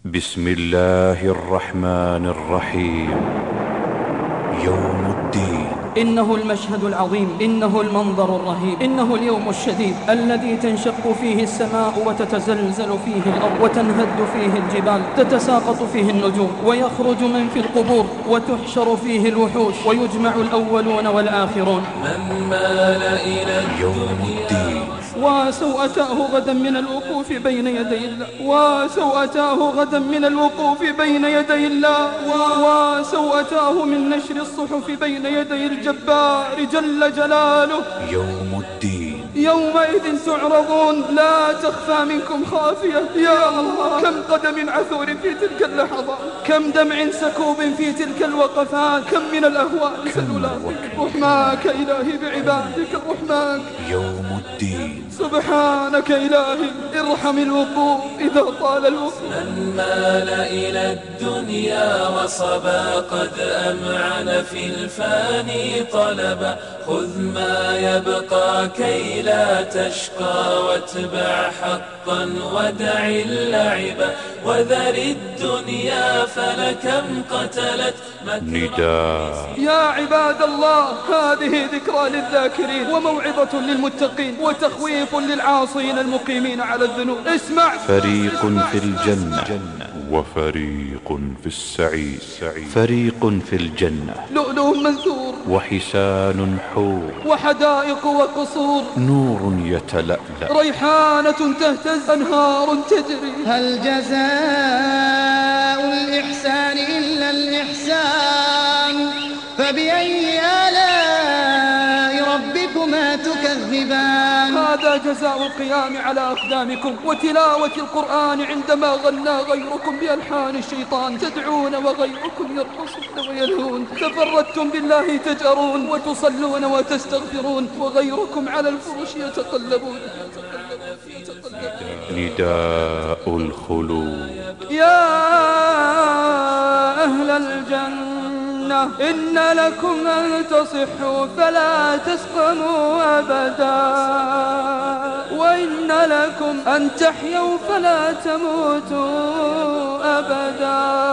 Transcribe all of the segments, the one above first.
بسم الله الرحمن الرحيم. يوم الدين. إنه المشهد العظيم، إنه المنظر الرهيب، إنه اليوم الشديد الذي تنشق فيه السماء وتتزلزل فيه الأرض وتنهد فيه الجبال، تتساقط فيه النجوم ويخرج من في القبور وتحشر فيه الوحوش ويجمع الأولون والآخرون. من مال إلى يوم الدين. وسوءتاه غدا من الوقوف بين يدي الله، وسوءتاه غدا من الوقوف بين يدي الله، وسوءتاه من نشر الصحف بين يدي الجبار جل جلاله. يوم الدين. يومئذ تعرضون لا تخفى منكم خافية. يا الله، كم قدم عثور في تلك اللحظات، كم دمع سكوب في تلك الوقفات، كم من الأهوال سلولاتك. رحماك إلهي بعبادك، رحماك. يوم الدين. سبحانك إلهي، ارحم الوقوف إذا طال الوقوف. من مال إلى الدنيا وصبا قد أمعن في الفاني طلبا، خذ ما يبقى كي لا تشقى واتبع حقا ودع اللعب، وذر الدنيا فلكم قتلت نداء. يا عباد الله، هذه ذكرى للذاكرين وموعظة للمتقين وتخويف للعاصين المقيمين على الذنوب. اسمع. فريق في الجنة وفريق في السعير. فريق في الجنة لؤلؤ منثور وحسان حور وحدائق وقصور، نور يتلألأ، ريحانة تهتز، أنهار تجري. هل جزاء الإحسان إلا الإحسان؟ فبأي آلاء ربكما تكذبان؟ هذا جزاء القيام على أقدامكم وتلاوة القرآن عندما غنى غيركم بألحان الشيطان، تدعون وغيركم يرقصون ويلهون، تفردتم بالله تجأرون وتصلون وتستغفرون، وغيركم على الفرش يتقلبون. نداء الخلود. يا أهل الجنة، إن لكم أن تصحوا فلا تسقموا أبدا، وإن لكم أن تحيوا فلا تموتوا أبدا.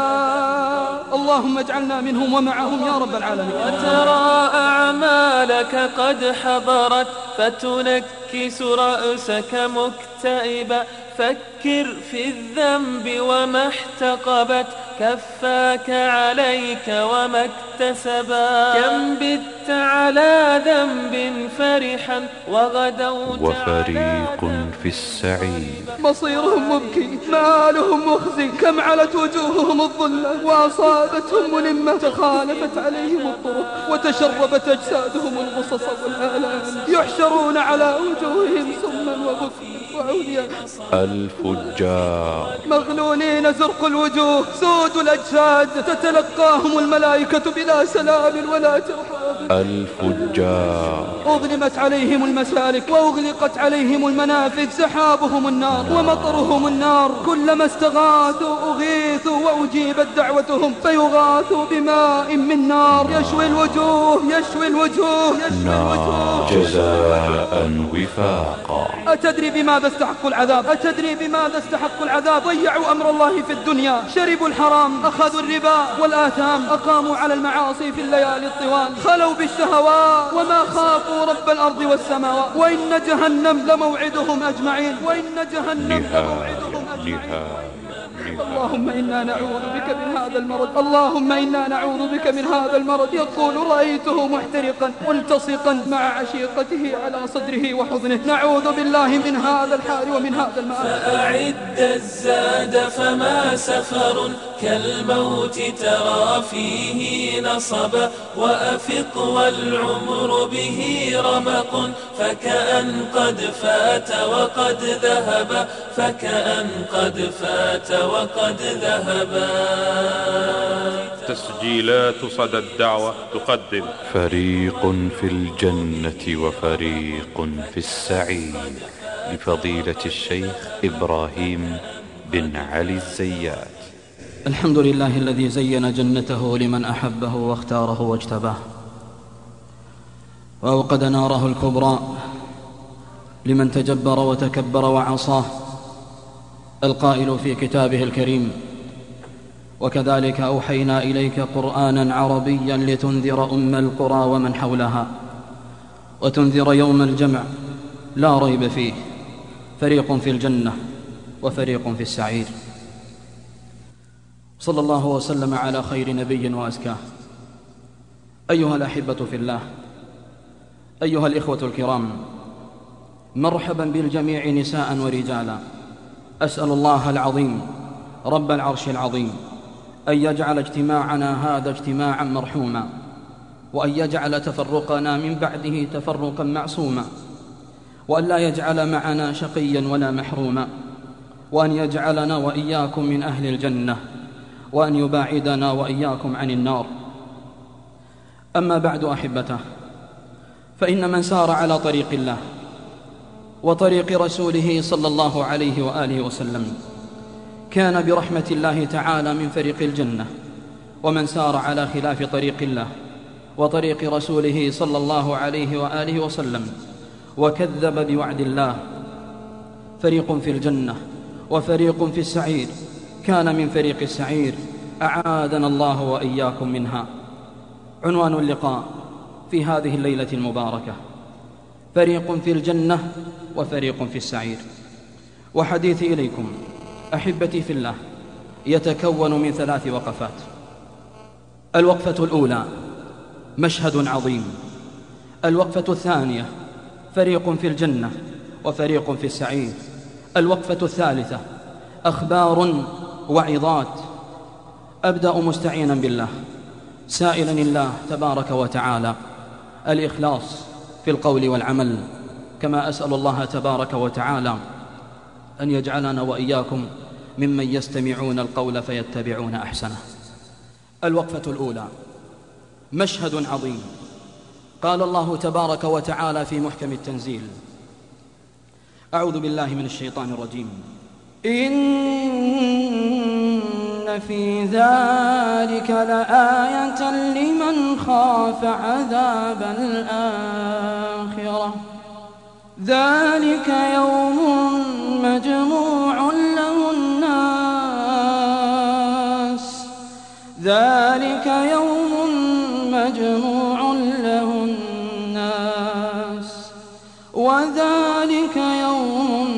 اللهم اجعلنا منهم ومعهم يا رب العالمين. وترى أعمالك قد حضرت فتنكس رأسك مكتئبا، فكر في الذنب وما احتقبت كفاك عليك وما اكتسبا، كم بت على ذنب فرحا وغدوت وفريق في السعير. مصيرهم مبكي، مالهم مخزي، كم علت وجوههم الظلة وأصابتهم ملمة، تخالفت عليهم الطرق وتشربت أجسادهم الغصص والآلام، يحشرون على وجوههم سما وبكما وعميا، الفجار مغلولين زرق الوجوه سود الأجساد، تتلقاهم الملائكة بلا سلام ولا ترحاب. الفجار أظلمت عليهم المسالك وأغلقت عليهم المنافذ، سحابهم النار ومطرهم النار، كلما استغاثوا أغيثوا وأجيبت دعوتهم فيغاثوا بماء من نار، يشوي الوجوه يشوي الوجوه يشوي الوجوه، جزاء وفاقا. أتدري بماذا استحقوا العذاب؟ أتدري بماذا استحقوا العذاب؟ ضيعوا أمر الله في الدنيا، شربوا الحرام، أخذوا الربا والآثام، أقاموا على المعاصي في الليالي الطوال، خلوا بالشهوات وما خافوا رب الأرض والسماوات، وإن جهنم لموعدهم أجمعين، وإن جهنم لموعدهم أجمعين. اللهم إنا نعوذ بك من هذا المرض، اللهم إنا نعوذ بك من هذا المرض. يقول رأيته محترقا ملتصقا مع عشيقته على صدره وحضنه، نعوذ بالله من هذا الحال ومن هذا المآل. فأعد الزاد فما سفر كالموت ترى فيه نصبا، وأفق والعمر به رمق فكأن قد فات وقد ذهب، فكأن قد فات وقد ذهبا. تسجيلات صدى الدعوة تقدم فريق في الجنة وفريق في السعير، لفضيلة الشيخ إبراهيم بن علي الزيات. الحمد لله الذي زين جنته لمن أحبه واختاره واجتباه، وأوقد ناره الكبرى لمن تجبر وتكبر وعصاه، القائل في كتابه الكريم: وكذلك أوحينا إليك قرآنا عربيا لتنذر القرى ومن حولها وتنذر يوم الجمع لا ريب فيه، فريق في الجنة وفريق في السعير. صلى الله وسلم على خير نبي وأزكاه. أيها الأحبة في الله، أيها الإخوة الكرام، مرحبا بالجميع نساء ورجالا. أسأل الله العظيم رب العرش العظيم أن يجعل اجتماعنا هذا اجتماعا مرحوما، وأن يجعل تفرقنا من بعده تفرقا معصوما، وأن لا يجعل معنا شقيا ولا محروما، وأن يجعلنا وإياكم من أهل الجنة، وأن يباعدنا وإياكم عن النار. أما بعد أحبته، فإن من سار على طريق الله وطريق رسوله صلى الله عليه وآله وسلم كان برحمة الله تعالى من فريق الجنة، ومن سار على خلاف طريق الله وطريق رسوله صلى الله عليه وآله وسلم وكذب بوعد الله فريق في الجنة وفريق في السعير كان من فريق السعير، أعاذنا الله وإياكم منها. عنوان اللقاء في هذه الليلة المباركة: فريق في الجنة وفريق في السعير. وحديثي إليكم أحبتي في الله يتكون من 3 وقفات. الوقفة الأولى: مشهد عظيم. الوقفة الثانية: فريق في الجنة وفريق في السعير. الوقفة الثالثة: أخبار وعظات. أبدأ مستعينا بالله، سائلا الله تبارك وتعالى الإخلاص في القول والعمل، كما أسأل الله تبارك وتعالى أن يجعلنا وإياكم ممن يستمعون القول فيتبعون أحسنه. الوقفة الأولى: مشهد عظيم. قال الله تبارك وتعالى في محكم التنزيل: أعوذ بالله من الشيطان الرجيم: إن في ذلك لآية لمن خاف عذاب الآخرة، ذلك يوم مجموع له الناس، ذلك يوم مجموع له الناس، وذلك يوم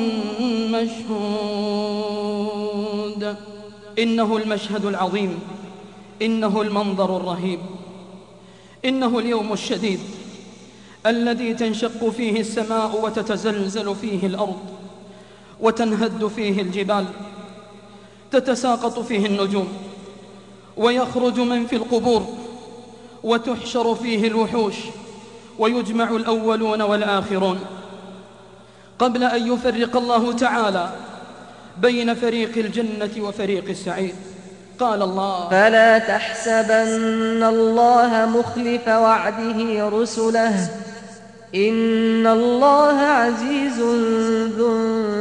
مشهود. إنه المشهد العظيم، إنه المنظر الرهيب، إنه اليوم الشديد الذي تنشق فيه السماء وتتزلزل فيه الأرض وتنهد فيه الجبال، تتساقط فيه النجوم ويخرج من في القبور وتحشر فيه الوحوش ويجمع الأولون والآخرون. قبل أن يفرق الله تعالى بين فريق الجنة وفريق السعير قال الله: فلا تحسبن الله مخلف وعده رسله، إن الله عزيز ذو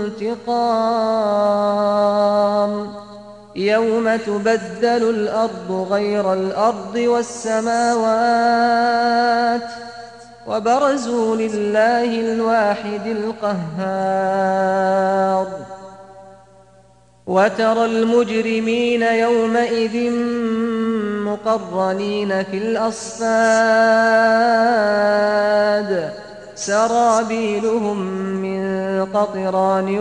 انتقام. يوم تبدل الأرض غير الأرض والسماوات، وبرزوا لله الواحد القهار. وترى المجرمين يومئذ مقرنين في الأصفاد، سرابيلهم من قطران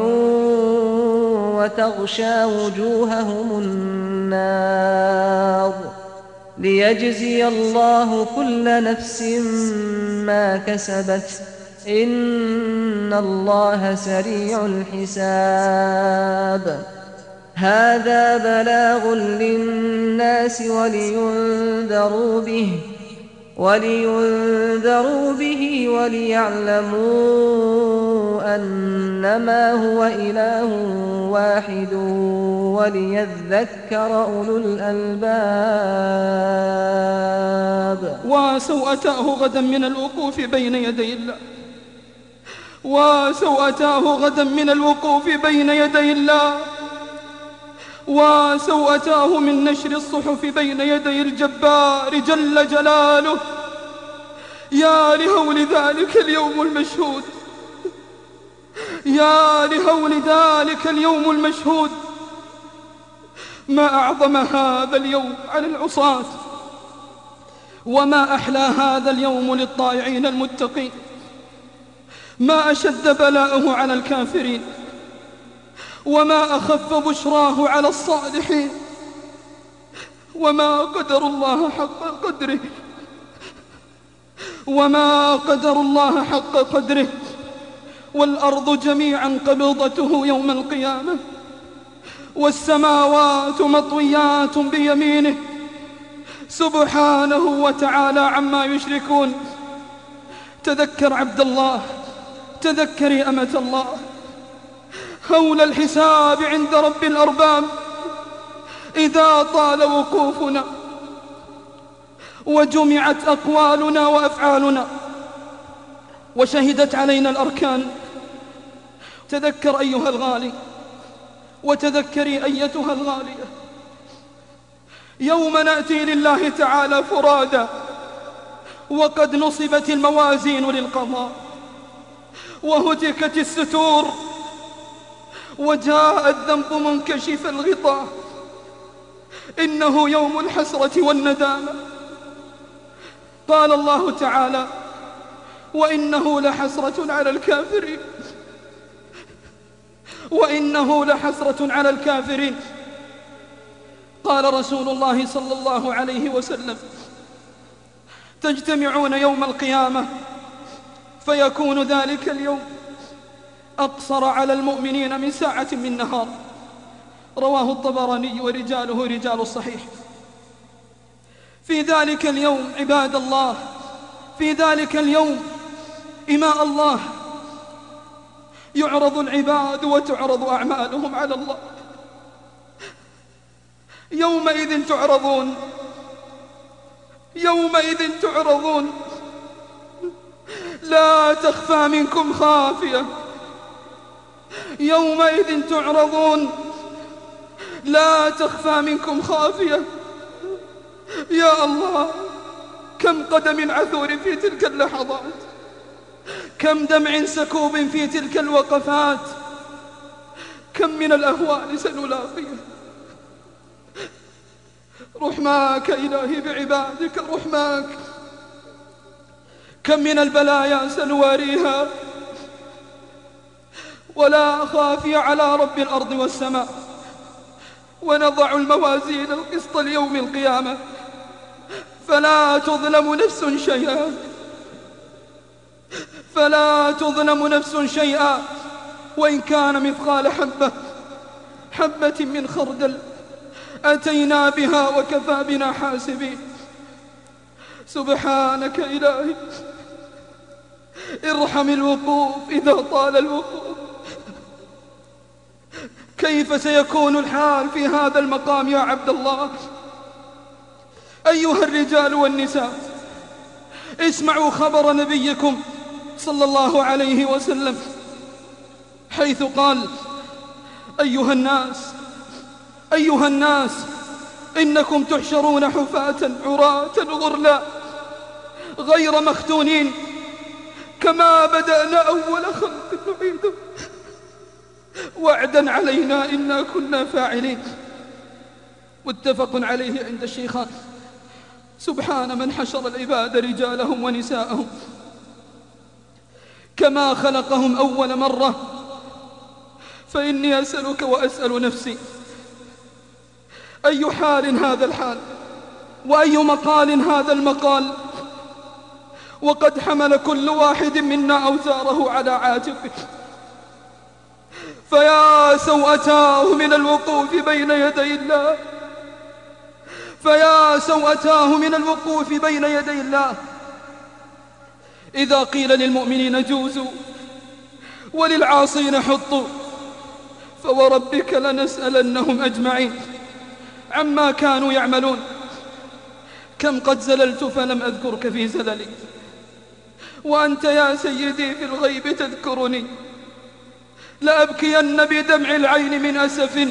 وتغشى وجوههم النار، ليجزي الله كل نفس ما كسبت، إن الله سريع الحساب. هذا بلاغ للناس ولينذروا به وليعلموا أنما هو إله واحد وليذكر أولو الألباب. وسوءتاه غدا من الوقوف بين يدي الله، وسوءتاه غدا من الوقوف بين يدي الله، وسوءتاه من نشر الصحف بين يدي الجبار جل جلاله. يا لهول ذلك اليوم المشهود، يا لهول ذلك اليوم المشهود، ما أعظم هذا اليوم على العصاة، وما أحلى هذا اليوم للطائعين المتقين، ما أشد بلاءه على الكافرين، وما أخف بشراه على الصالحين، وما قدر الله حق قدره، وما قدر الله حق قدره، والأرض جميعا قبضته يوم القيامة، والسماوات مطويات بيمينه سبحانه وتعالى عما يشركون. تذكر عبد الله، تذكري أمة الله، هول الحساب عند رب الأرباب إذا طال وقوفنا وجمعت أقوالنا وأفعالنا وشهدت علينا الأركان. تذكر أيها الغالي، وتذكري أيتها الغالية، يوم نأتي لله تعالى فرادا وقد نصبت الموازين للقضاء وهتكت الستور وجاء الذنب منكشف الغطاء. إنه يوم الحسرة والندامة. قال الله تعالى: وإنه لحسرة على الكافرين، وإنه لحسرة على الكافرين. قال رسول الله صلى الله عليه وسلم: تجتمعون يوم القيامة فيكون ذلك اليوم أقصر على المؤمنين من ساعة من نهار. رواه الطبراني ورجاله رجال الصحيح. في ذلك اليوم عباد الله، في ذلك اليوم إماء الله يعرض العباد وتعرض أعمالهم على الله. يومئذ تعرضون، يومئذ تعرضون، لا تخفى منكم خافية. يومئذ تعرضون، لا تخفى منكم خافية. يا الله، كم قدم عثور في تلك اللحظات، كم دمع سكوب في تلك الوقفات، كم من الأهوال سنلاقيه. رحماك إلهي بعبادك، رحماك. كم من البلايا سنواريها ولا خافي على رب الأرض والسماء. ونضع الموازين القسط ليوم القيامة فلا تظلم نفس شيئا، فلا تظلم نفس شيئا، وإن كان مثقال حبة من خردل أتينا بها وكفى بنا حاسبين. سبحانك إلهي، ارحم الوقوف إذا طال الوقوف. كيف سيكون الحال في هذا المقام يا عبد الله؟ أيها الرجال والنساء، اسمعوا خبر نبيكم صلى الله عليه وسلم حيث قال: أيها الناس إنكم تحشرون حفاة عراة غرلا غير مختونين، كما بدأنا أول خلق نعيده، وعدا علينا إنا كنا فاعلين. متفق عليه عند الشيخان. سبحان من حشر العباد رجالهم ونساءهم كما خلقهم أول مرة. فإني أسألك وأسأل نفسي: أي حال هذا الحال، وأي مقال هذا المقال، وقد حمل كل واحد منا أوزاره على عاتقه. فيا سوءتاه من الوقوف بين يدي الله، فيا سوءتاه من الوقوف بين يدي الله. إذا قيل للمؤمنين جوزوا وللعاصين حطوا، فوربك لنسألنهم أجمعين عما كانوا يعملون. كم قد زللت فلم أذكرك في زللي، وأنت يا سيدي في الغيب تذكرني. لأبكين بدمع العين من أسف،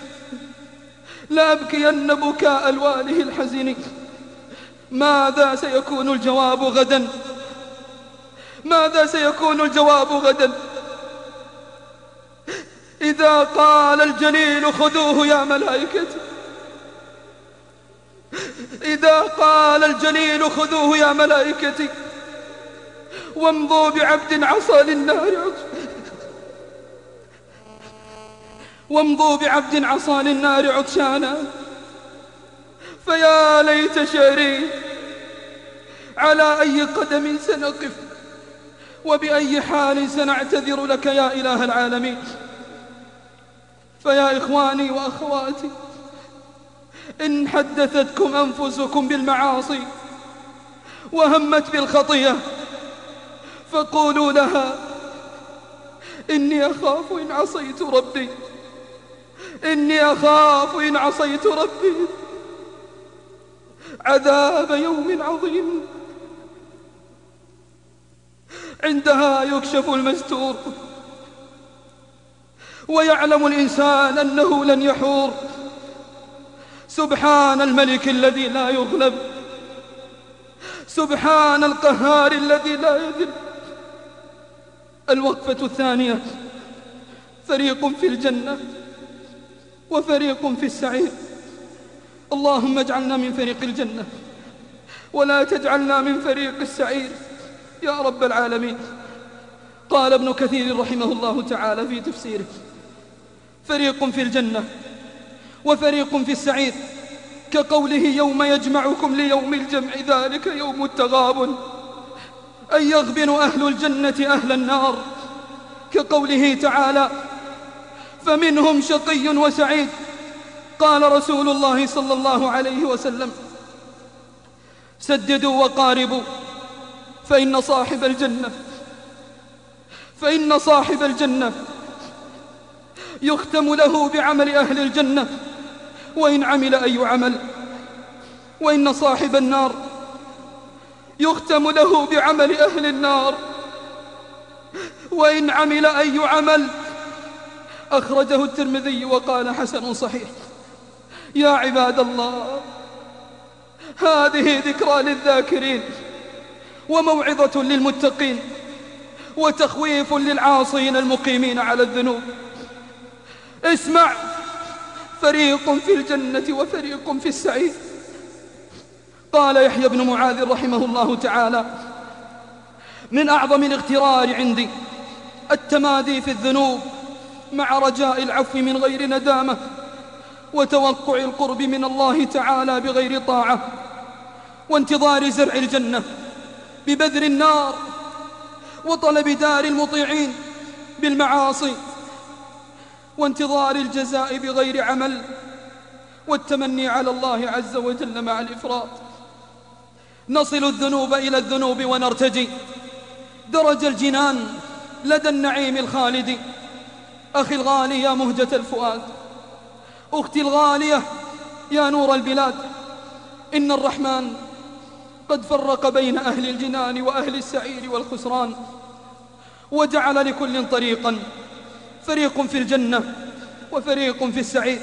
لأبكين بكاء الواله الحزين. ماذا سيكون الجواب غدا؟ ماذا سيكون الجواب غدا؟ إذا قال الجليل خذوه يا ملائكتي، إذا قال الجليل خذوه يا ملائكتي وامضوا بعبد عصى للنار وامضوا بعبد عصى للنار عطشانا، فيا ليت شعري على أي قدم سنقف وبأي حال سنعتذر لك يا إله العالمين. فيا إخواني وأخواتي، إن حدثتكم أنفسكم بالمعاصي وهمت بالخطيئة فقولوا لها إني أخاف إن عصيت ربي، إني أخاف إن عصيت ربي عذاب يوم عظيم. عندها يكشف المستور ويعلم الإنسان أنه لن يحور. سبحان الملك الذي لا يغلب، سبحان القهار الذي لا يذل. الوقفة الثانية: فريق في الجنة وفريق في السعير. اللهم اجعلنا من فريق الجنة ولا تجعلنا من فريق السعير يا رب العالمين. قال ابن كثير رحمه الله تعالى في تفسيره: فريق في الجنة وفريق في السعير كقوله يوم يجمعكم ليوم الجمع ذلك يوم التغابن، أي يغبن أهل الجنة أهل النار، كقوله تعالى فمنهم شقي وسعيد. قال رسول الله صلى الله عليه وسلم: سددوا وقاربوا فإن صاحب الجنة يختم له بعمل أهل الجنة وإن عمل أي عمل، وإن صاحب النار يختم له بعمل أهل النار وإن عمل أي عمل. أخرجه الترمذي وقال حسن صحيح. يا عباد الله، هذه ذكرى للذاكرين وموعظة للمتقين وتخويف للعاصين المقيمين على الذنوب. اسمع: فريق في الجنة وفريق في السعير. قال يحيى بن معاذ رحمه الله تعالى: من أعظم الاغترار عندي التمادي في الذنوب مع رجاء العفو من غير ندامة وتوقع القرب من الله تعالى بغير طاعة، وانتظار زرع الجنة ببذر النار، وطلب دار المطيعين بالمعاصي، وانتظار الجزاء بغير عمل، والتمني على الله عز وجل مع الإفراط. نصل الذنوب إلى الذنوب ونرتجي درج الجنان لدى النعيم الخالد. أخي الغالي يا مهجة الفؤاد، أختي الغالية يا نور البلاد، إن الرحمن قد فرق بين أهل الجنان وأهل السعير والخسران، وجعل لكل طريقا، فريق في الجنة وفريق في السعير.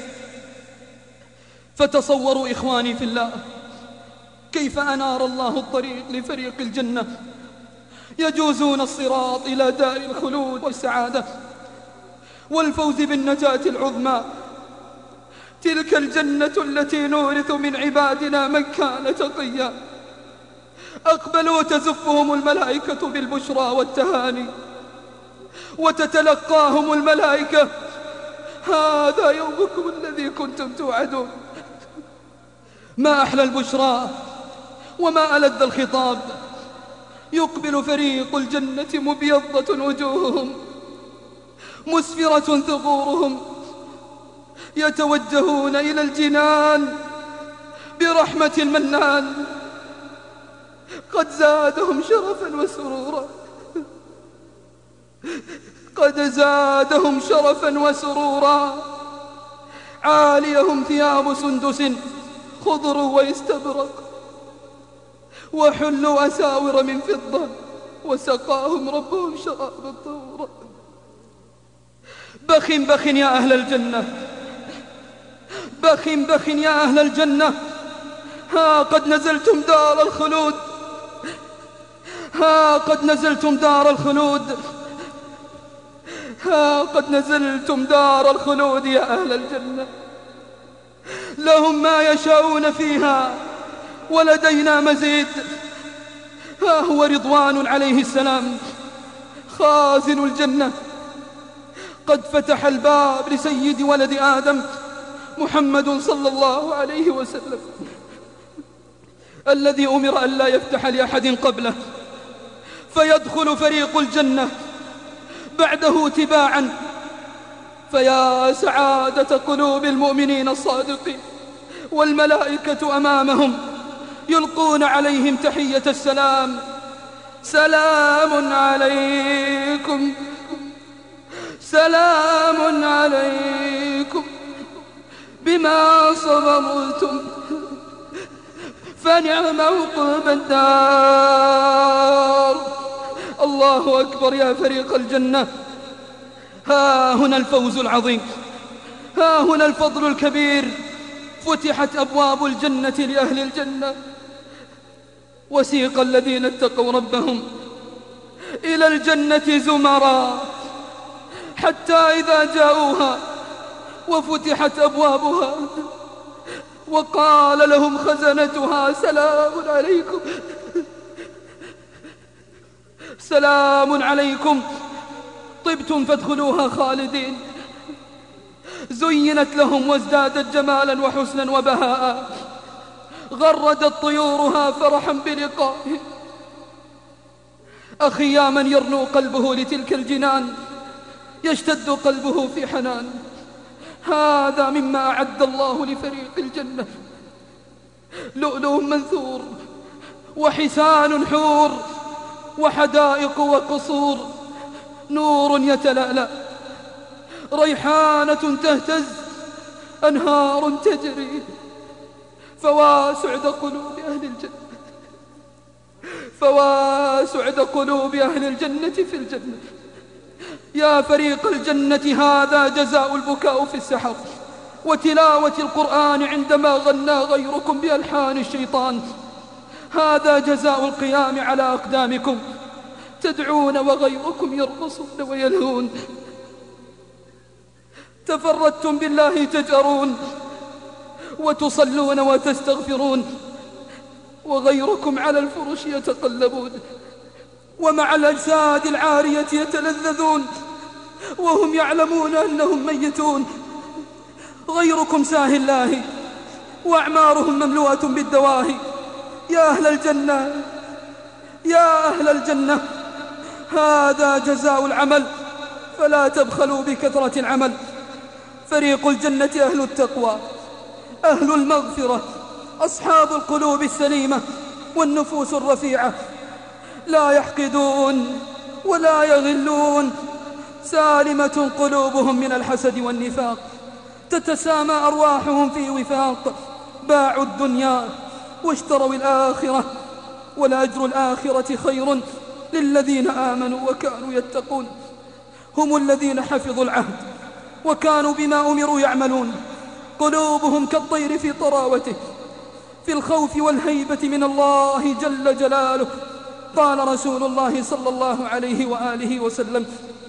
فتصوروا إخواني في الله كيف أنار الله الطريق لفريق الجنة، يجوزون الصراط إلى دار الخلود والسعادة والفوز بالنجاة العظمى. تلك الجنة التي نورث من عبادنا من كان تقيا. أقبلوا تزفهم الملائكة بالبشرى والتهاني، وتتلقاهم الملائكة: هذا يومكم الذي كنتم توعدون. ما أحلى البشرى وما ألذ الخطاب. يقبل فريق الجنة مبيضة وجوههم مسفرة ثغورهم، يتوجهون إلى الجنان برحمة المنان. قد زادهم شرفا وسرورا، قد زادهم شرفا وسرورا. عاليهم ثياب سندس خضر واستبرق، وحلوا أساور من فضة، وسقاهم ربهم شرابا طهورا. بخ بخ يا أهل الجنة، بخ بخ يا أهل الجنة، ها قد نزلتم دار الخلود، ها قد نزلتم دار الخلود. ها قد نزلتم دار الخلود يا أهل الجنة، لهم ما يشاءون فيها ولدينا مزيد. ها هو رضوان عليه السلام خازن الجنة قد فتح الباب لسيد ولد آدم محمد صلى الله عليه وسلم، الذي أمر أن لا يفتح لأحد قبله، فيدخل فريق الجنة بعده تباعا. فيا سعادة قلوب المؤمنين الصادقين، والملائكة أمامهم يلقون عليهم تحية السلام: سلام عليكم، سلام عليكم بما صبرتم فنعم عقب الدار. الله أكبر يا فريق الجنة، ها هنا الفوز العظيم، ها هنا الفضل الكبير. فتحت أبواب الجنة لأهل الجنة، وسيق الذين اتقوا ربهم إلى الجنة زمرا حتى إذا جاءوها وفتحت أبوابها وقال لهم خزنتها: سلام عليكم، سلام عليكم طبتم فادخلوها خالدين. زينت لهم وازدادت جمالا وحسنا وبهاء، غردت طيورها فرحا بلقائه. أخي يا من يرنو قلبه لتلك الجنان يشتد قلبه في حنان، هذا مما أعد الله لفريق الجنة: لؤلؤ منثور وحسان حور وحدائق وقصور، نور يتلألأ، ريحانة تهتز، أنهار تجري. فواسعد قلوب أهل الجنة، فواسعد قلوب أهل الجنة في الجنة. يا فريق الجنة، هذا جزاء البكاء في السحر وتلاوة القرآن عندما غنى غيركم بألحان الشيطان. هذا جزاء القيام على أقدامكم تدعون وغيركم يرقصون ويلهون. تفردتم بالله تجأرون وتصلون وتستغفرون، وغيركم على الفرش يتقلبون، ومع الأجساد العارية يتلذذون وهم يعلمون أنهم ميتون. غيركم ساهي الله وأعمارهم مملوءة بالدواهي. يا أهل الجنة، يا أهل الجنة، هذا جزاء العمل، فلا تبخلوا بكثرة العمل. فريق الجنة أهل التقوى، أهل المغفرة، أصحاب القلوب السليمة والنفوس الرفيعة، لا يحقدون ولا يغلون، سالمة قلوبهم من الحسد والنفاق، تتسامى أرواحهم في وفاق. باعوا الدنيا واشتروا الآخرة، ولأجر الآخرة خير للذين آمنوا وكانوا يتقون. هم الذين حفظوا العهد وكانوا بما أمروا يعملون، قلوبهم كالطير في طراوته، في الخوف والهيبة من الله جل جلاله. قال رسول الله صلى الله عليه وآله وسلم: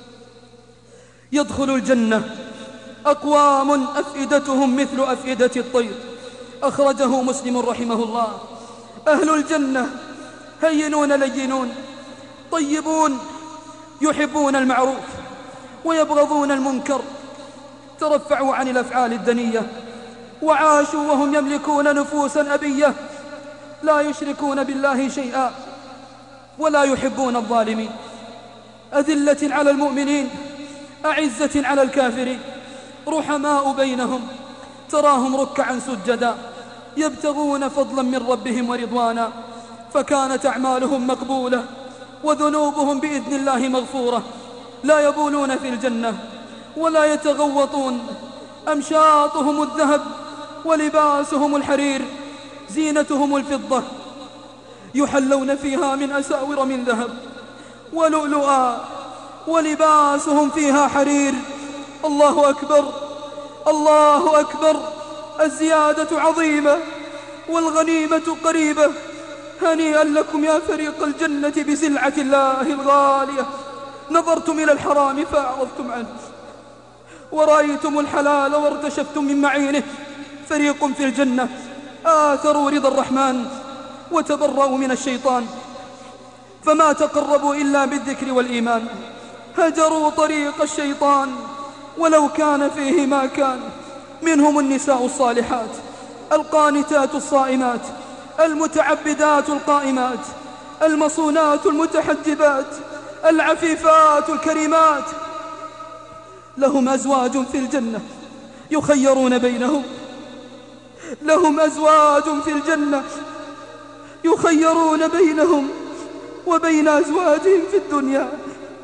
يدخل الجنة أقوام أفئدتهم مثل أفئدة الطير. أخرجه مسلم رحمه الله. أهل الجنة هينون لينون، طيبون، يحبون المعروف ويبغضون المنكر، ترفعوا عن الأفعال الدنية، وعاشوا وهم يملكون نفوسا أبية، لا يشركون بالله شيئا ولا يحبون الظالمين. أذلة على المؤمنين، أعزة على الكافرين، رحماء بينهم، تراهم ركعا سجدا يبتغون فضلا من ربهم ورضوانا، فكانت أعمالهم مقبولة وذنوبهم بإذن الله مغفورة. لا يبولون في الجنة ولا يتغوطون، أمشاطهم الذهب ولباسهم الحرير، زينتهم الفضة، يحلون فيها من أساور من ذهب ولؤلؤا، ولباسهم فيها حرير. الله أكبر، الله أكبر، الزيادة عظيمة والغنيمة قريبة. هنيئا لكم يا فريق الجنة بسلعة الله الغالية. نظرتم إلى الحرام فأعرضتم عنه، ورأيتم الحلال وارتشفتم من معينه. فريق في الجنة آثروا رضا الرحمن وتبرأوا من الشيطان، فما تقربوا إلا بالذكر والإيمان. هجروا طريق الشيطان ولو كان فيه ما كان. منهم النساء الصالحات القانتات الصائمات المتعبدات القائمات المصونات المتحجبات العفيفات الكريمات، لهم أزواج في الجنة يخيرون بينهم، لهم أزواج في الجنة يخيرون بينهم وبين أزواجهم في الدنيا.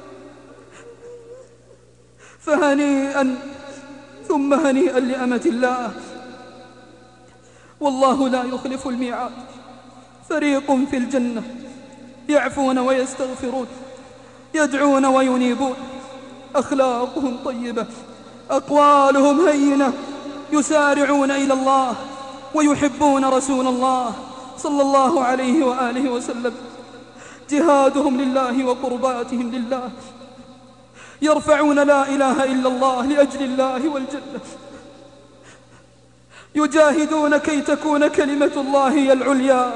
فهنيئا ثم هنيئا لأمة الله، والله لا يخلف الميعاد. فريق في الجنة يعفون ويستغفرون، يدعون وينيبون، أخلاقهم طيبة، أقوالهم هينة، يسارعون إلى الله ويحبون رسول الله صلى الله عليه وآله وسلم. جهادهم لله وقرباتهم لله، يرفعون لا إله إلا الله لأجل الله والجنة، يجاهدون كي تكون كلمة الله هي العليا.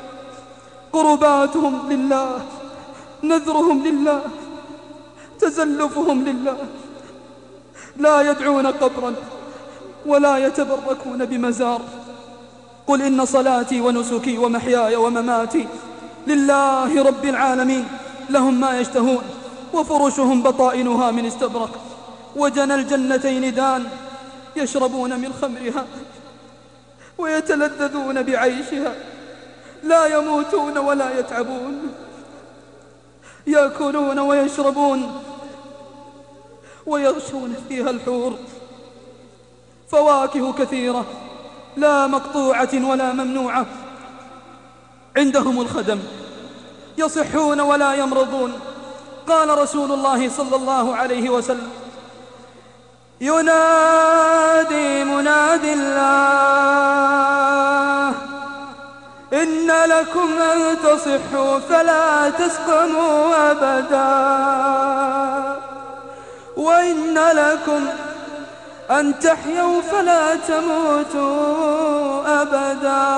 قرباتهم لله، نذرهم لله، تزلفهم لله، لا يدعون قبرا ولا يتبركون بمزار. قل إن صلاتي ونسكي ومحياي ومماتي لله رب العالمين، لهم ما يشتهون وفرشهم بطائنها من استبرق، وجنى الجنتين دان، يشربون من خمرها ويتلذذون بعيشها، لا يموتون ولا يتعبون، يأكلون ويشربون ويغشون فيها الحور. فواكه كثيرة لا مقطوعة ولا ممنوعة. عندهم الخدم، يصحون ولا يمرضون. قال رسول الله صلى الله عليه وسلم: ينادي مناد الله إن لكم أن تصحوا فلا تسقموا أبدا، وإن لكم أن تحيوا فلا تموتوا أبدا.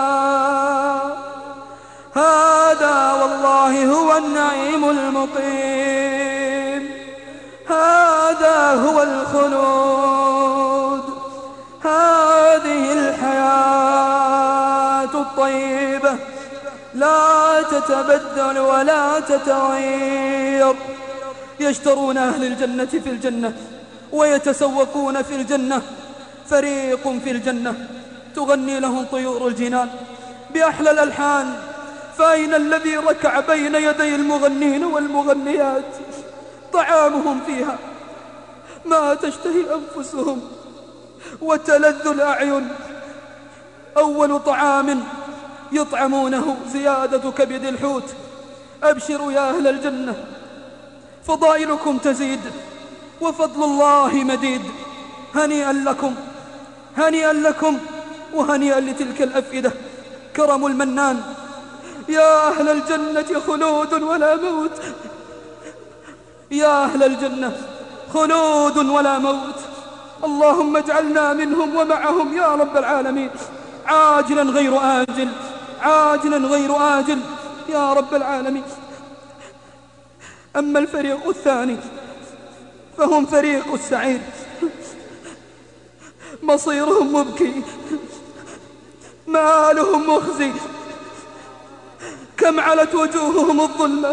هذا والله هو النعيم المقيم، هذا هو الخلود، هذه الحياة الطيبة لا تتبدل ولا تتغير. يشترون أهل الجنة في الجنة ويتسوقون في الجنة. فريق في الجنة تغني لهم طيور الجنان بأحلى الألحان. فأين الذي ركع بين يدي المغنين والمغنيات؟ طعامهم فيها ما تشتهي أنفسهم وتلذ الأعين. أول طعام يطعمونه زيادة كبد الحوت. أبشروا يا أهل الجنة، فضائلكم تزيد وفضل الله مديد. هنيئا لكم، هنيئا لكم، وهنيئا لتلك الأفئدة. كرم المنان. يا أهل الجنة خلود ولا موت، يا أهل الجنة خلود ولا موت. اللهم اجعلنا منهم ومعهم يا رب العالمين، عاجلا غير آجل، عاجلا غير آجل يا رب العالمين. أما الفريق الثاني فهم فريق السعير، مصيرهم مبكي، مآلهم مخزي. كم علت وجوههم الظلمة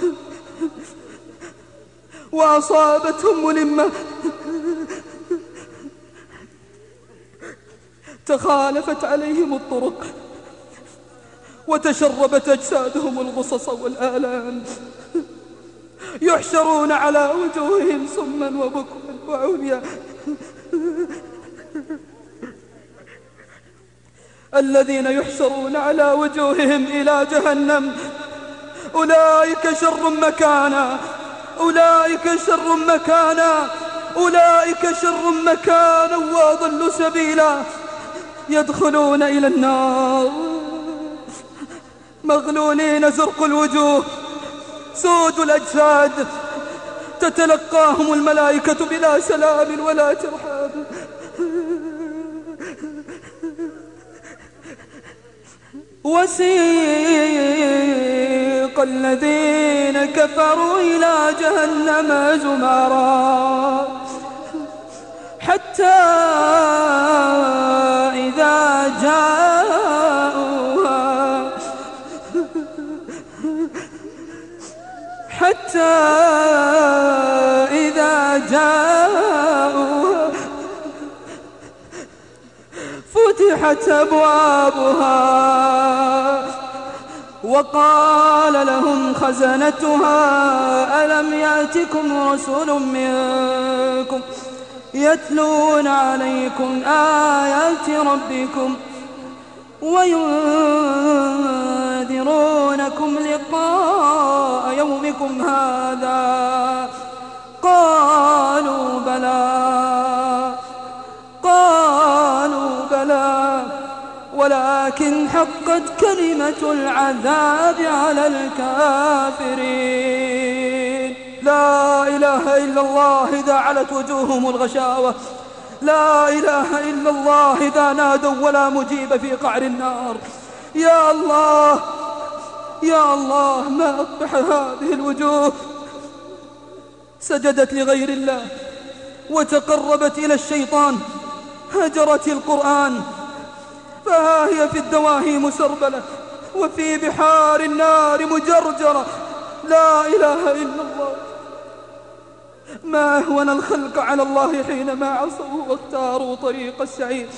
وأصابتهم ملمة، تخالفت عليهم الطرق وتشربت أجسادهم الغصص والآلام. يحشرون على وجوههم صما وبكما وعميا. الذين يحشرون على وجوههم إلى جهنم أولئك شر مكانا، أولئك شر مكانا، أولئك شر مكانا وأضل سبيلا. يدخلون إلى النار مغلولين زرق الوجوه، سود الأجساد، تتلقاهم الملائكة بلا سلام ولا ترحاب. وسيق الذين كفروا إلى جهنم زمرا حتى إذا جاءوها فتحت أبوابها وقال لهم خزنتها ألم يأتكم رسول منكم يتلون عليكم آيات ربكم وينذرونكم لقاء يومكم هذا؟ قالوا بلى ولكن حقت كلمة العذاب على الكافرين. لا إله إلا الله إذا علت وجوههم الغشاوة، لا إله إلا الله إذا نادوا ولا مجيب في قعر النار. يا الله يا الله، ما أقبح هذه الوجوه، سجدت لغير الله وتقربت إلى الشيطان، هجرت القرآن، فها هي في الدواهي مسربلة وفي بحار النار مجرجرة. لا إله إلا الله. ما أهون الخلق على الله حينما عصوا واختاروا طريق السعير.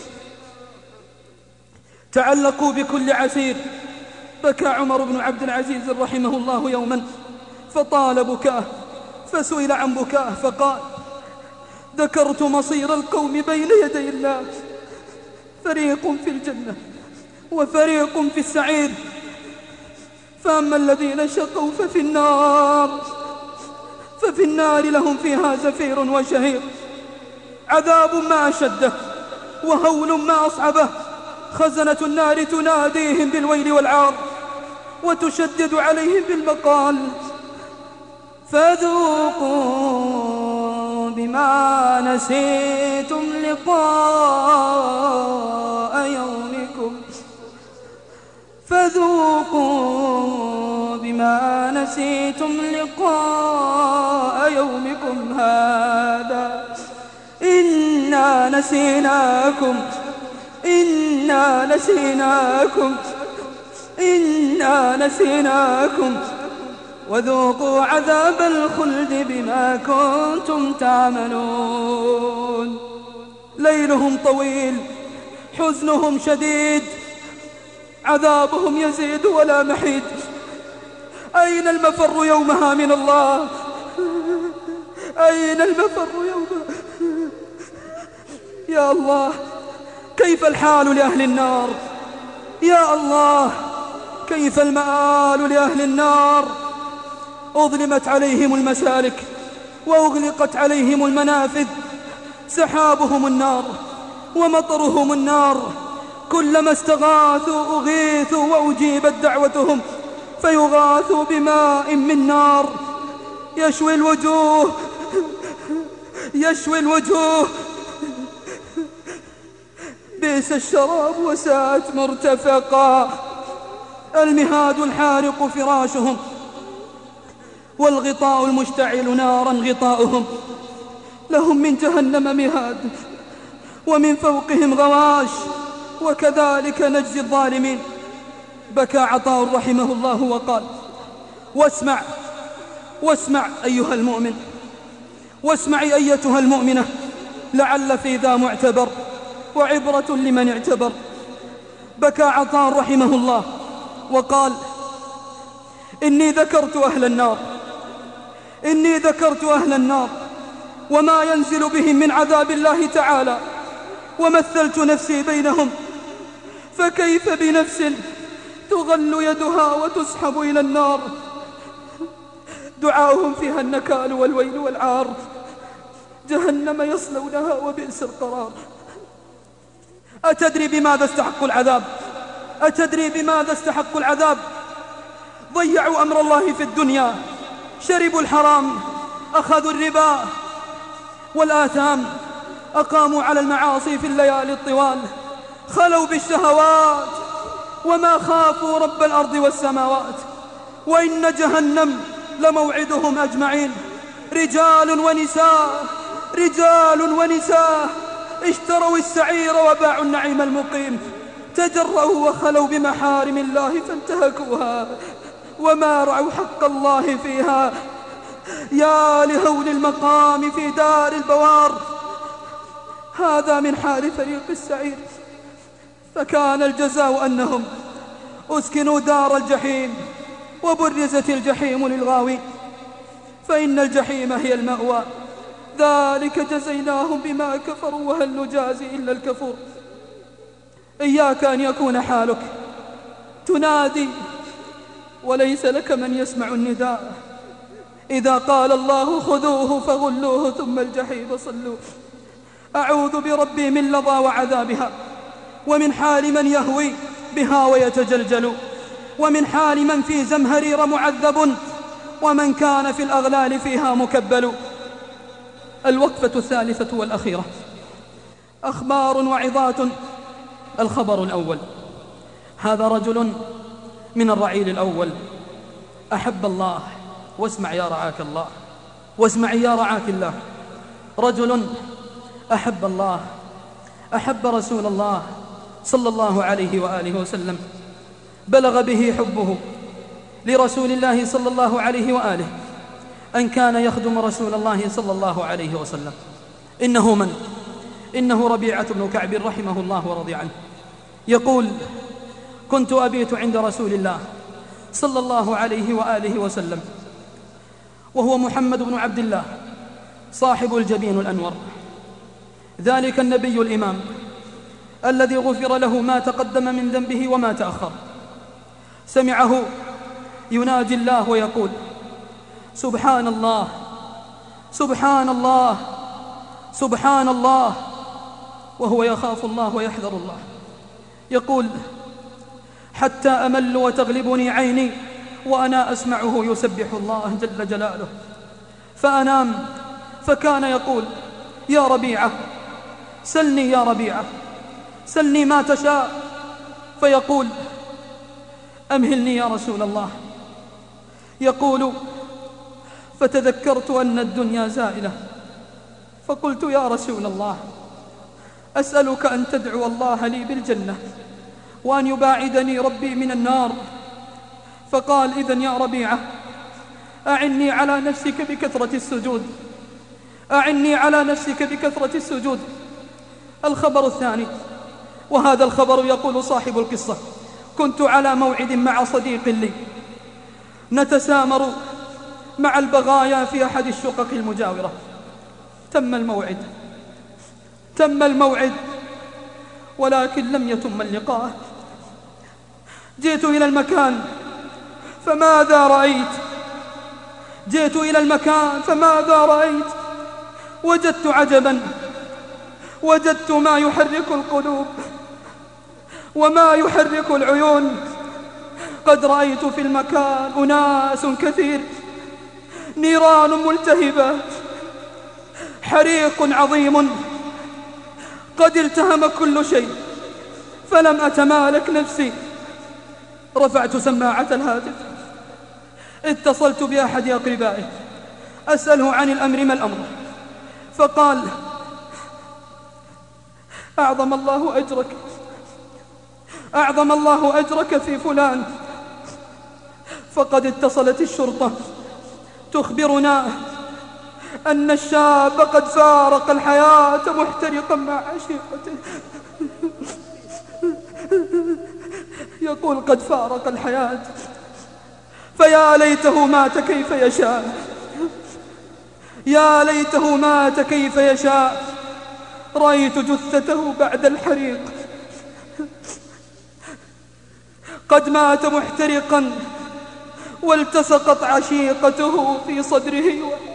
تعلقوا بكل عسير. بكى عمر بن عبد العزيز رحمه الله يوما فطال بكاه، فسئل عن بكاه فقال: ذكرت مصير القوم بين يدي الله، فريق في الجنة وفريق في السعير، فأما الذين شقوا ففي النار لهم فيها زفير وشهيق، عذاب ما أشده وهول ما أصعبه. خزنة النار تناديهم بالويل والعار وتشدد عليهم بالمقال: فذوقوا بما نسيتم لقاء يومكم، فذوقوا بما نسيتم لقاء يومكم هذا، إنا نسيناكم وذوقوا عذاب الخلد بما كنتم تعملون. ليلهم طويل، حزنهم شديد، عذابهم يزيد ولا محيد. أين المفر يومها من الله؟ أين المفر يومها؟ يا الله، كيف الحال لأهل النار؟ يا الله، كيف المآل لأهل النار؟ أظلمت عليهم المسالك وأغلقت عليهم المنافذ، سحابهم النار ومطرهم النار، كلما استغاثوا أغيثوا وأجيبت دعوتهم فيغاثوا بماء من نار يشوي الوجوه. بئس الشراب وساءت مرتفقا. المهاد الحارق فراشهم والغطاء المشتعل نارا غطاؤهم. لهم من جهنم مهاد ومن فوقهم غواش، وكذلك نجزي الظالمين. بكى عطاء رحمه الله وقال: واسمع أيها المؤمن، واسمعي أيتها المؤمنة، لعل في ذا معتبر وعبرة لمن اعتبر. بكى عطاء رحمه الله وقال: إني ذكرت أهل النار وما ينزل بهم من عذاب الله تعالى، ومثلت نفسي بينهم، فكيف بنفس تغل يدها وتسحب إلى النار؟ دعاؤهم فيها النكال والويل والعار، جهنم يصلونها وبئس القرار. أتدري بماذا استحقوا العذاب؟ ضيعوا أمر الله في الدنيا، شربوا الحرام، أخذوا الربا والآثام، أقاموا على المعاصي في الليالي الطوال، خلوا بالشهوات وما خافوا رب الأرض والسماوات. وإن جهنم لموعدهم أجمعين، رجال ونساء اشتروا السعير وباعوا النعيم المقيم، تجرؤوا وخلوا بمحارم الله فانتهكوها وما رعوا حق الله فيها. يا لهول المقام في دار البوار. هذا من حال فريق السعير، فكان الجزاء أنهم أسكنوا دار الجحيم وبرزت الجحيم للغاوين، فإن الجحيم هي المأوى، ذلك جزيناهم بما كفروا وهل نجازي إلا الكفور. إياك أن يكون حالك تنادي وليس لك من يسمع النداء. إذا قال الله خذوه فغلوه ثم الجحيم صلوه. أعوذ بربي من لظى وعذابها، ومن حال من يهوي بها ويتجلجل، ومن حال من في زمهرير معذب، ومن كان في الأغلال فيها مكبل. الوقفة الثالثة والأخيرة، أخبار وعظات. الخبر الأول، هذا رجل من الرعيل الأول أحب الله، واسمع يا رعاك الله، واسمع يا رعاك الله، رجل أحب الله، أحب رسول الله صلى الله عليه وآله وسلم، بلغ به حبه لرسول الله صلى الله عليه وآله أن كان يخدم رسول الله صلى الله عليه وسلم. إنه من؟ إنه ربيعة بن كعب رحمه الله ورضي عنه، يقول: كنت أبيت عند رسول الله صلى الله عليه وآله وسلم، وهو محمد بن عبد الله صاحب الجبين الأنور، ذلك النبي الإمام الذي غفر له ما تقدم من ذنبه وما تأخر. سمعه يناجي الله ويقول: سبحان الله سبحان الله سبحان الله، وهو يخاف الله ويحذر الله. يقول: حتى أمل وتغلبني عيني وأنا أسمعه يسبح الله جل جلاله، فأنام فكان يقول: يا ربيعة سلني، يا ربيعة سلني ما تشاء، فيقول: أمهلني يا رسول الله. يقول: فتذكرت أن الدنيا زائلة، فقلت: يا رسول الله أسألك أن تدعو الله لي بالجنة وأن يباعدني ربي من النار. فقال: إذن يا ربيعة أعني على نفسك بكثرة السجود، أعني على نفسك بكثرة السجود. الخبر الثاني، وهذا الخبر يقول صاحب القصة: كنت على موعد مع صديق لي، نتسامر مع البغايا في أحد الشقق المجاورة. تم الموعد ولكن لم يتم اللقاء. جئت إلى المكان فماذا رأيت؟ جئت إلى المكان فماذا رأيت؟ وجدت عجبا، وجدت ما يحرك القلوب وما يحرك العيون. قد رأيت في المكان أناس كثير، نيران ملتهبة، حريق عظيم، قد التهم كل شيء، فلم أتمالك نفسي. رفعت سماعة الهاتف، اتصلت بأحد أقربائي أسأله عن الأمر، ما الأمر؟ فقال: أعظم الله أجرك، أعظم الله أجرك في فلان، فقد اتصلت الشرطة تخبرنا أن الشاب قد فارق الحياة محترقا مع عشيقته. يقول: قد فارق الحياة، فيا ليته مات كيف يشاء، يا ليته مات كيف يشاء. رأيت جثته بعد الحريق قد مات محترقا، والتصقت عشيقته في صدره.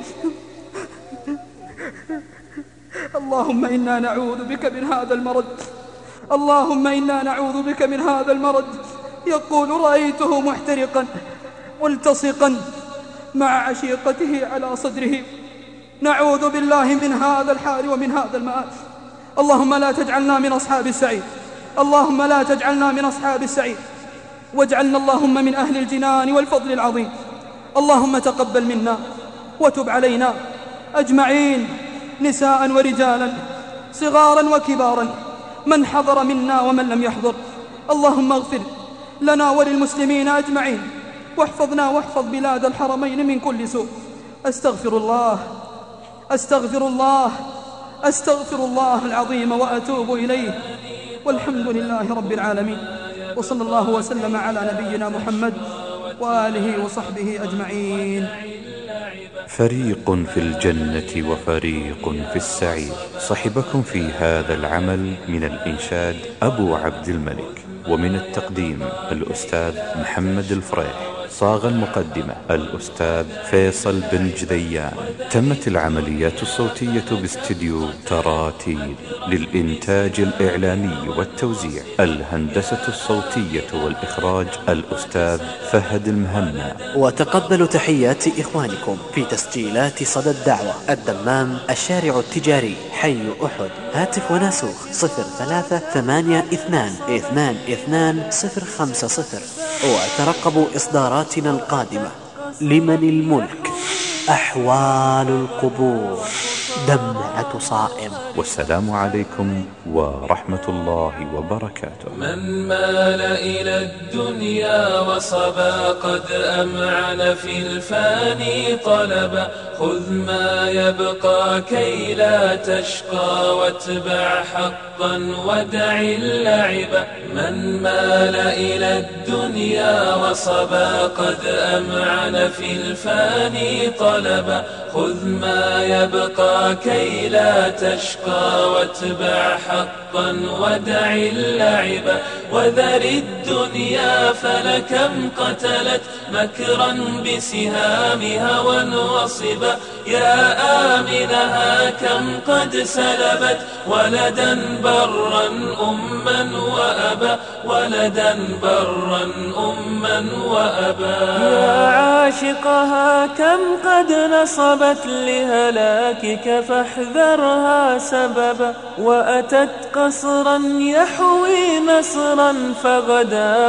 اللهم إنا نعوذ بك من هذا المرض، اللهم إنا نعوذ بك من هذا المرض. يقول: رأيته محترقا ملتصقا مع عشيقته على صدره، نعوذ بالله من هذا الحال ومن هذا المآل. اللهم لا تجعلنا من أصحاب السعير، اللهم لا تجعلنا من أصحاب السعير، واجعلنا اللهم من أهل الجنان والفضل العظيم. اللهم تقبل منا وتب علينا أجمعين، نساء ورجالا، صغارا وكبارا، من حضر منا ومن لم يحضر. اللهم اغفر لنا وللمسلمين أجمعين، واحفظنا واحفظ بلاد الحرمين من كل سوء. أستغفر الله أستغفر الله أستغفر الله العظيم وأتوب إليه، والحمد لله رب العالمين، وصلى الله وسلم على نبينا محمد وآله وصحبه أجمعين. فريق في الجنة وفريق في السعير. صحبكم في هذا العمل من الإنشاد أبو عبد الملك، ومن التقديم الأستاذ محمد الفريح. صاغ المقدمة الأستاذ فيصل بن جذيان. تمت العمليات الصوتية باستديو تراتيل. للإنتاج الإعلامي والتوزيع، الهندسة الصوتية والإخراج الأستاذ فهد المهنا. وتقبلوا تحيات إخوانكم في تسجيلات صدى الدعوة، الدمام، الشارع التجاري، حي أحد. هاتف وناسوخ 0382222050. وترقبوا إصداراتنا القادمة. لمن الملك، أحوال القبور، دمعة صائم. والسلام عليكم ورحمة الله وبركاته. من مال إلى الدنيا وصبا قد أمعن في الفاني طلبا، خذ ما يبقى كي لا تشقى واتبع حقا ودع اللعب. من مال إلى الدنيا وصبا قد أمعن في الفاني طلبا، خذ ما يبقى كي لا تشقى واتبع حقا ودع اللعب. وذر الدنيا فلكم قتلت مكرا بسهام هوى وصبا، يا آمنها كم قد سلبت ولدا برا أما وأبا، ولدا برا أما وأبا. يا عاشقها كم قد نصبت لهلاكك فاحذرها سببا، وأتت قصرا يحوي نصرا فغدا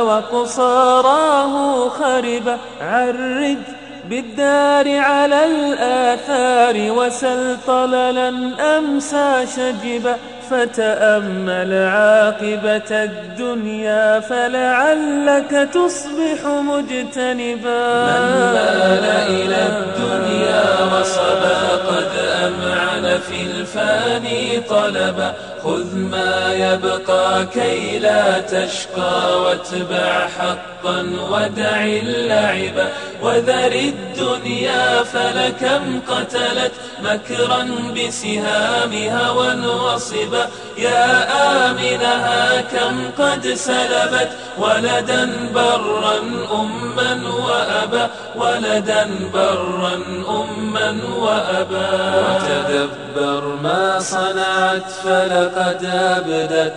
وقصاراه خربا. عرج بالدار على الآثار وسل طللا أمسى شجبا، فتأمل عاقبة الدنيا فلعلك تصبح مجتنبا. من مال إلى الدنيا وصبا قد أمعن في الفاني طلبا، خذ ما يبقى كي لا تشقى واتبع حقا ودع اللعب. وذر الدنيا فلكم قتلت مكرا بسهام هوى وصبا، يا آمنها كم قد سلبت ولدا برا أما وأبا، ولدا برا أما وأبا. وتدبر ما صنعت فلقد أبدت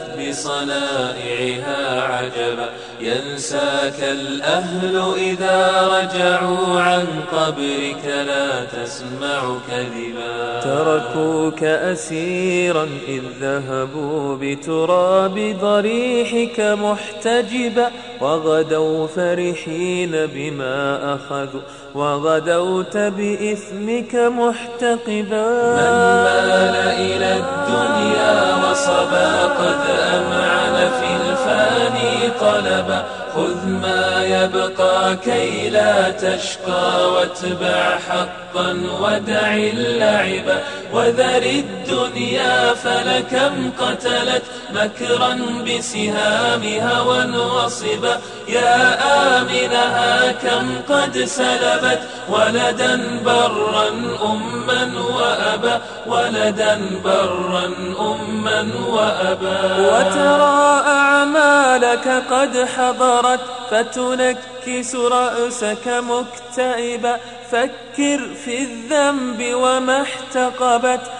بصنائعها عجبا، ينساك الأهل إذا رجعوا عن قبرك لا تسمع كذبا. تركوك أسيرا إذ ذهبوا بتراب ضريحك محتجبا، وغدوا فرحين بما أخذوا وغدوت بإثمك محتقبا. من مال إلى الدنيا وصبا قد أمعن في الفاني طلبا، خذ ما يبقى كي لا تشقى واتبع حقا ودع اللعب. وذر الدنيا فلكم قتلت مكرا بسهام هوى وصبا، يا آمنها كم قد سلبت ولدا برا أما وأبا، ولدا برا أما وأبا. وترى أعمالك قد حضرت فتنكس رأسك مكتئبا، فكر في الذنب وما احتقبت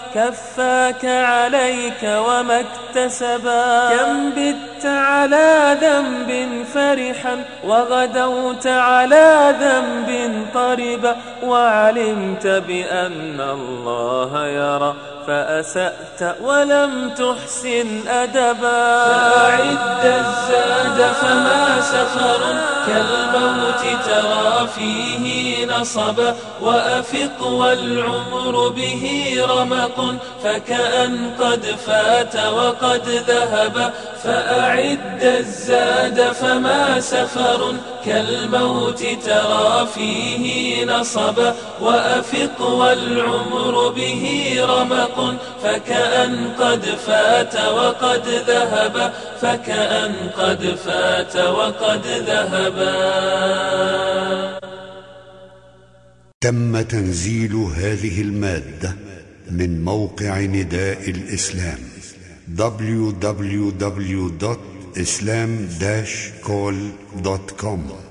كفاك عليك وما اكتسبا كم بت على ذنب فرحا وغدوت على ذنب طربا وعلمت بأن الله يرى فأسأت ولم تحسن أدبا فأعد الزاد فما سفر كالموت ترى فيه نصبا وأفق والعمر به رمق فكأن قد فات وقد ذهب فأعد الزاد فما سفر كالموت ترى فيه نصبا وأفق والعمر به رمق فكأن قد فات وقد ذهب فكأن قد فات وقد ذهبا. تم تنزيل هذه المادة من موقع نداء الإسلام www.islam-call.com